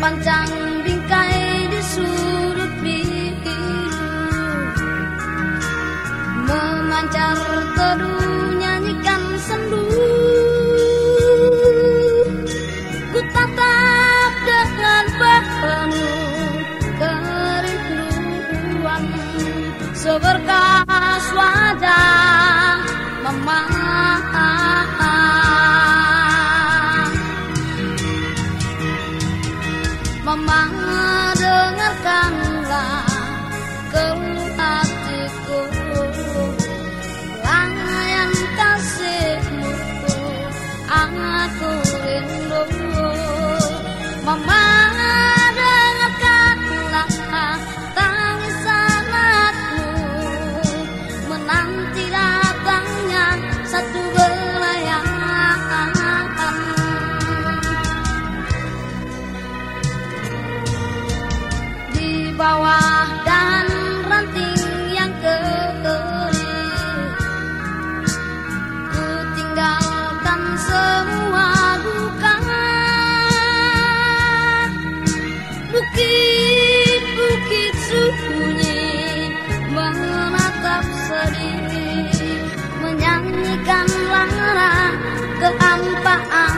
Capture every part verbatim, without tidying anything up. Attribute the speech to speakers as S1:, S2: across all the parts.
S1: Terbangcang bingkai di sudut biru, memancar teduh nyanyikan sendu. Ku tatap dengan penuh kerinduan seberkas wajah mama. Mama, dengarkanlah keluh hatiku, layan kasihmu aku rindu. Mama, dengarkanlah tangisan anakmu, menanti datangnya satu belayan. Di bawah dan ranting yang kering, ku tinggalkan semua duka. Bukit-bukit sunyi menatap sedih, menyanyikan lara kehampaan.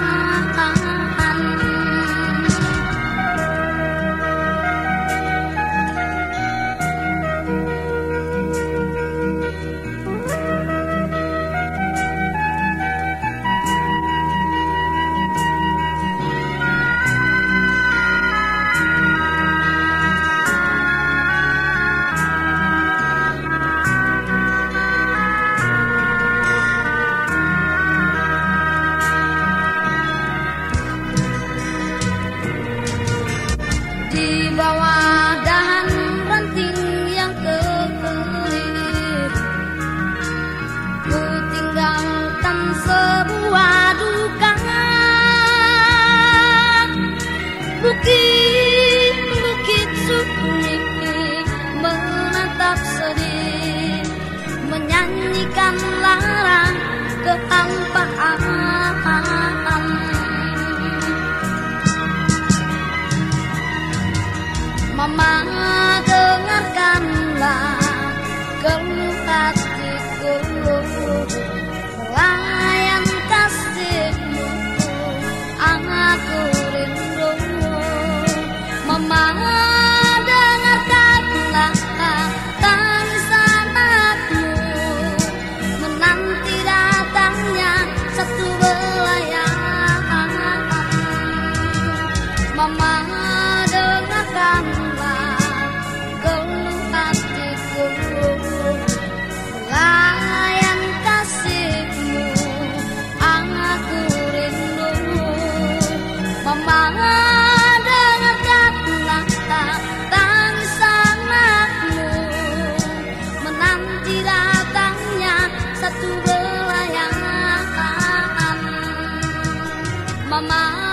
S1: Di bawah dahan ranting yang kering, ku tinggalkan sebuah duka. Bukit-bukit sunyi menatap sedih, menyanyikan lara kehampaan. Mama, dengarkanlah keluh hatiku, layan kasihmu aku rindu. Mama, dengarkanlah tangisan anakmu, menanti datangnya satu belayan. Mama, dengarkanlah keluh hatiku, layan kasihmu aku rindu. Mama, dengarkanlah tangisan anakmu, menanti datangnya satu belayan. Mama,